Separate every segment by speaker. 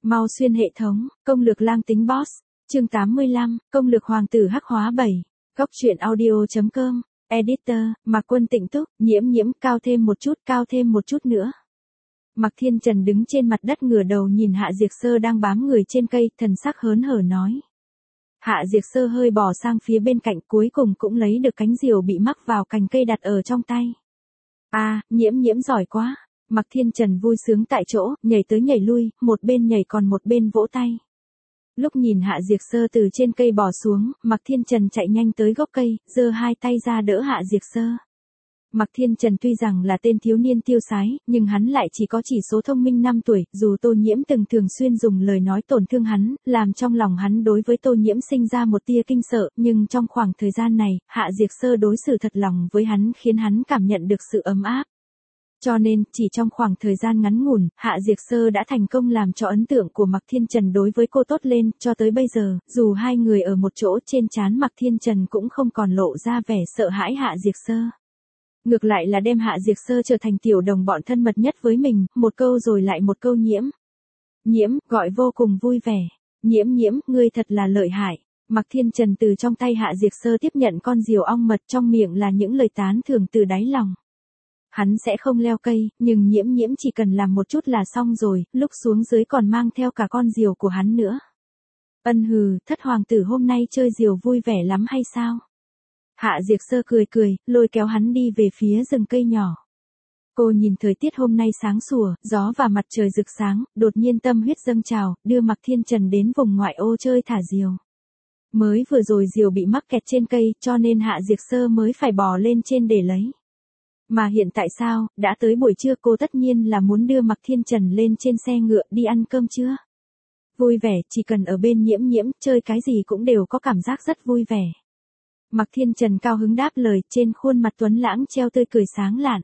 Speaker 1: Mau xuyên hệ thống, công lược lang tính boss. Chương 85, công lược hoàng tử hắc hóa 7. Góc truyện audio.com. Editor, Mạc Quân Tịnh Túc, nhiễm, cao thêm một chút nữa. Mạc Thiên Trần đứng trên mặt đất ngửa đầu nhìn Hạ Diệt Sơ đang bám người trên cây, thần sắc hớn hở nói. Hạ Diệt Sơ hơi bò sang phía bên cạnh, cuối cùng cũng lấy được cánh diều bị mắc vào cành cây đặt ở trong tay. Nhiễm giỏi quá. Mạc Thiên Trần vui sướng tại chỗ, nhảy tới nhảy lui, một bên nhảy còn một bên vỗ tay. Lúc nhìn Hạ Diệt Sơ từ trên cây bò xuống, Mạc Thiên Trần chạy nhanh tới gốc cây, giơ hai tay ra đỡ Hạ Diệt Sơ. Mạc Thiên Trần tuy rằng là tên thiếu niên tiêu sái, nhưng hắn lại chỉ có chỉ số thông minh 5 tuổi, dù Tô Nhiễm từng thường xuyên dùng lời nói tổn thương hắn, làm trong lòng hắn đối với Tô Nhiễm sinh ra một tia kinh sợ, nhưng trong khoảng thời gian này, Hạ Diệt Sơ đối xử thật lòng với hắn khiến hắn cảm nhận được sự ấm áp. Cho nên, chỉ trong khoảng thời gian ngắn ngủn, Hạ Diệt Sơ đã thành công làm cho ấn tượng của Mạc Thiên Trần đối với cô tốt lên, cho tới bây giờ, dù hai người ở một chỗ trên trán Mạc Thiên Trần cũng không còn lộ ra vẻ sợ hãi Hạ Diệt Sơ. Ngược lại là đem Hạ Diệt Sơ trở thành tiểu đồng bọn thân mật nhất với mình, một câu rồi lại một câu nhiễm, gọi vô cùng vui vẻ. Nhiễm, ngươi thật là lợi hại. Mạc Thiên Trần từ trong tay Hạ Diệt Sơ tiếp nhận con diều ong mật, trong miệng là những lời tán thưởng từ đáy lòng. Hắn sẽ không leo cây, nhưng nhiễm chỉ cần làm một chút là xong rồi, lúc xuống dưới còn mang theo cả con diều của hắn nữa. Thất hoàng tử hôm nay chơi diều vui vẻ lắm hay sao? Hạ Diệt Sơ cười, lôi kéo hắn đi về phía rừng cây nhỏ. Cô nhìn thời tiết hôm nay sáng sủa, gió và mặt trời rực sáng, đột nhiên tâm huyết dâng trào, đưa Mạc Thiên Trần đến vùng ngoại ô chơi thả diều. Mới vừa rồi diều bị mắc kẹt trên cây, cho nên Hạ Diệt Sơ mới phải bò lên trên để lấy. Mà hiện tại sao, đã tới buổi trưa cô tất nhiên là muốn đưa Mạc Thiên Trần lên trên xe ngựa đi ăn cơm trưa. Vui vẻ, chỉ cần ở bên nhiễm, chơi cái gì cũng đều có cảm giác rất vui vẻ. Mạc Thiên Trần cao hứng đáp lời, trên khuôn mặt tuấn lãng treo tươi cười sáng lạn.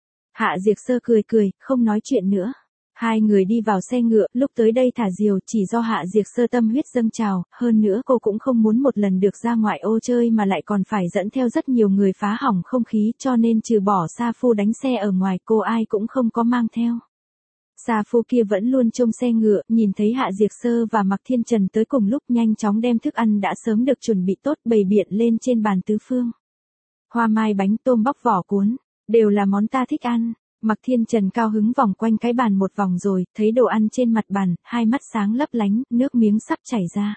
Speaker 1: Hạ Diệt Sơ cười, không nói chuyện nữa. Hai người đi vào xe ngựa, lúc tới đây thả diều chỉ do Hạ Diệt Sơ tâm huyết dâng trào, hơn nữa cô cũng không muốn một lần được ra ngoại ô chơi mà lại còn phải dẫn theo rất nhiều người phá hỏng không khí, cho nên trừ bỏ Sa Phu đánh xe ở ngoài cô ai cũng không có mang theo. Sa Phu kia vẫn luôn trông xe ngựa, nhìn thấy Hạ Diệt Sơ và Mạc Thiên Trần tới cùng lúc nhanh chóng đem thức ăn đã sớm được chuẩn bị tốt bày biện lên trên bàn tứ phương. Hoa mai bánh tôm bóc vỏ cuốn, đều là món ta thích ăn. Mạc Thiên Trần cao hứng vòng quanh cái bàn một vòng rồi, thấy đồ ăn trên mặt bàn, hai mắt sáng lấp lánh, nước miếng sắp chảy ra.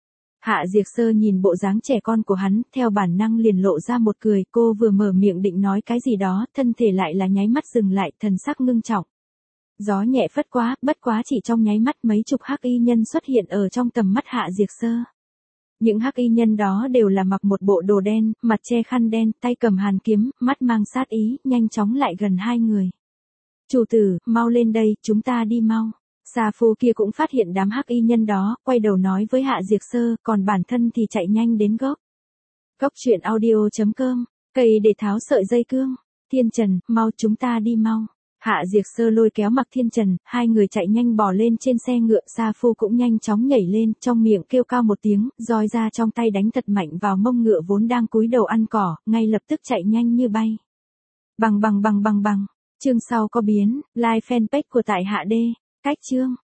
Speaker 1: Hạ Diệt Sơ nhìn bộ dáng trẻ con của hắn, theo bản năng liền lộ ra một cười, cô vừa mở miệng định nói cái gì đó, thân thể lại là nháy mắt dừng lại, thần sắc ngưng trọng. Gió nhẹ phất quá, bất quá chỉ trong nháy mắt mấy chục hắc y nhân xuất hiện ở trong tầm mắt Hạ Diệt Sơ. Những hắc y nhân đó đều là mặc một bộ đồ đen, mặt che khăn đen, tay cầm hàn kiếm, mắt mang sát ý, nhanh chóng lại gần hai người. Chủ tử, mau lên đây, chúng ta đi mau. Sa Phu kia cũng phát hiện đám hắc y nhân đó, quay đầu nói với Hạ Diệt Sơ, còn bản thân thì chạy nhanh đến gốc. Góc truyện audio.com, cây để tháo sợi dây cương. Thiên Trần, mau chúng ta đi mau. Hạ Diệt Sơ lôi kéo Mạc Thiên Trần, hai người chạy nhanh bò lên trên xe ngựa, Sa Phu cũng nhanh chóng nhảy lên, trong miệng kêu cao một tiếng, roi ra trong tay đánh thật mạnh vào mông ngựa vốn đang cúi đầu ăn cỏ, ngay lập tức chạy nhanh như bay. Bằng. Chương sau có biến, like fanpage của Tại Hạ D, cách chương.